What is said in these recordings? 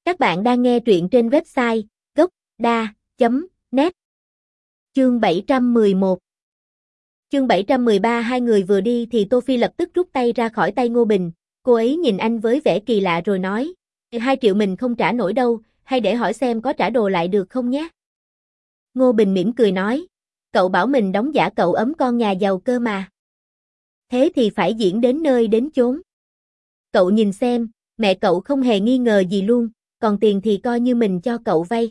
Các bạn đang nghe truyện trên website gocda.net. Chương 711. Chương 713. Hai người vừa đi thì Tô Phi lập tức rút tay ra khỏi tay Ngô Bình, cô ấy nhìn anh với vẻ kỳ lạ rồi nói, 2 triệu mình không trả nổi đâu, hay để hỏi xem có trả đồ lại được không nhé. Ngô Bình mỉm cười nói, cậu bảo mình đóng giả cậu ấm con nhà giàu cơ mà. Thế thì phải diễn đến nơi đến chốn. Cậu nhìn xem, mẹ cậu không hề nghi ngờ gì luôn, còn tiền thì coi như mình cho cậu vay.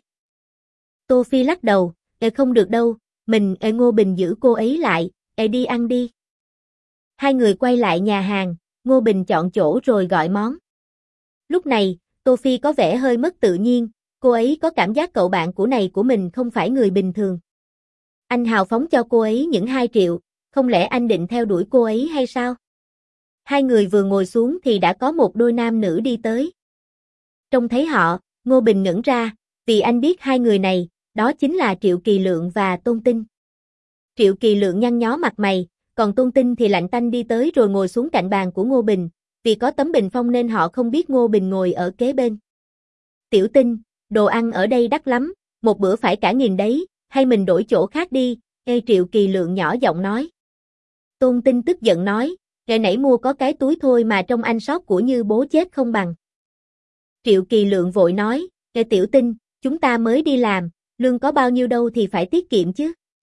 Tô Phi lắc đầu, không được đâu, Ngô Bình giữ cô ấy lại, đi ăn đi. Hai người quay lại nhà hàng, Ngô Bình chọn chỗ rồi gọi món. Lúc này, Tô Phi có vẻ hơi mất tự nhiên, cô ấy có cảm giác cậu bạn của mình không phải người bình thường. Anh hào phóng cho cô ấy những 2 triệu, không lẽ anh định theo đuổi cô ấy hay sao? Hai người vừa ngồi xuống thì đã có một đôi nam nữ đi tới. Trông thấy họ, Ngô Bình ngẩn ra, vì anh biết hai người này, đó chính là Triệu Kỳ Lượng và Tôn Tinh. Triệu Kỳ Lượng nhăn nhó mặt mày, còn Tôn Tinh thì lạnh tanh đi tới rồi ngồi xuống cạnh bàn của Ngô Bình, vì có tấm bình phong nên họ không biết Ngô Bình ngồi ở kế bên. Tiểu Tinh, đồ ăn ở đây đắt lắm, một bữa phải cả 1.000 đấy, hay mình đổi chỗ khác đi, Triệu Kỳ Lượng nhỏ giọng nói. Tôn Tinh tức giận nói, ngày nãy mua có cái túi thôi mà trông anh xót của như bố chết không bằng. Triệu Kỳ Lượng vội nói, Tiểu Tinh, chúng ta mới đi làm, lương có bao nhiêu đâu thì phải tiết kiệm chứ.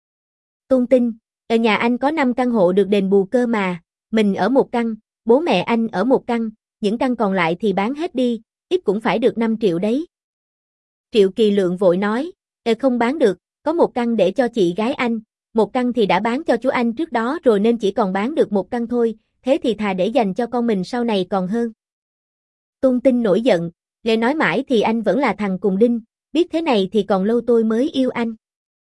Tôn Tinh, ở nhà anh có 5 căn hộ được đền bù cơ mà, mình ở 1 căn, bố mẹ anh ở 1 căn, những căn còn lại thì bán hết đi, ít cũng phải được 5 triệu đấy. Triệu Kỳ Lượng vội nói, không bán được, có 1 căn để cho chị gái anh, 1 căn thì đã bán cho chú anh trước đó rồi nên chỉ còn bán được 1 căn thôi, thế thì thà để dành cho con mình sau này còn hơn. Tôn Tinh nổi giận, nghe nói mãi thì anh vẫn là thằng cùng đinh, biết thế này thì còn lâu tôi mới yêu anh.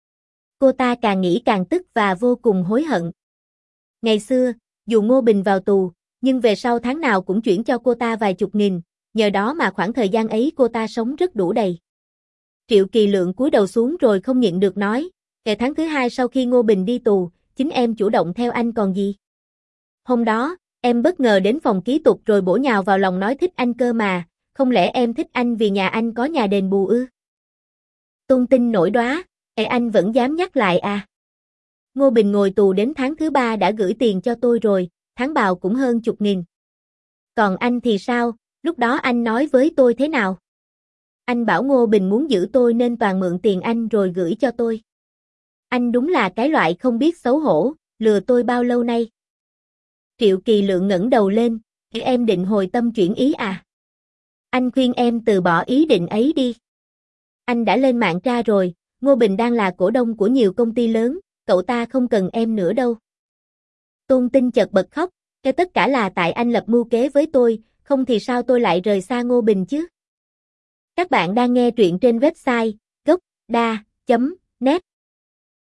Cô ta càng nghĩ càng tức và vô cùng hối hận. Ngày xưa, dù Ngô Bình vào tù, nhưng về sau tháng nào cũng chuyển cho cô ta vài chục nghìn, nhờ đó mà khoảng thời gian ấy cô ta sống rất đủ đầy. Triệu Kỳ Lượng cúi đầu xuống rồi không nhịn được nói, tháng thứ 2 sau khi Ngô Bình đi tù, chính em chủ động theo anh còn gì. Hôm đó, em bất ngờ đến phòng ký túc rồi bổ nhào vào lòng nói thích anh cơ mà, không lẽ em thích anh vì nhà anh có nhà đền bù ư? Tôn Tinh nổi đoá, anh vẫn dám nhắc lại à? Ngô Bình ngồi tù đến tháng thứ 3 đã gửi tiền cho tôi rồi, tháng bào cũng hơn chục nghìn. Còn anh thì sao, lúc đó anh nói với tôi thế nào? Anh bảo Ngô Bình muốn giữ tôi nên toàn mượn tiền anh rồi gửi cho tôi. Anh đúng là cái loại không biết xấu hổ, lừa tôi bao lâu nay. Triệu Kỳ Lượng ngẩng đầu lên, em định hồi tâm chuyển ý à? Anh khuyên em từ bỏ ý định ấy đi. Anh đã lên mạng tra rồi, Ngô Bình đang là cổ đông của nhiều công ty lớn, cậu ta không cần em nữa đâu. Tôn Tinh chợt bật khóc, tất cả là tại anh lập mưu kế với tôi, không thì sao tôi lại rời xa Ngô Bình chứ? Các bạn đang nghe truyện trên website gocda.net.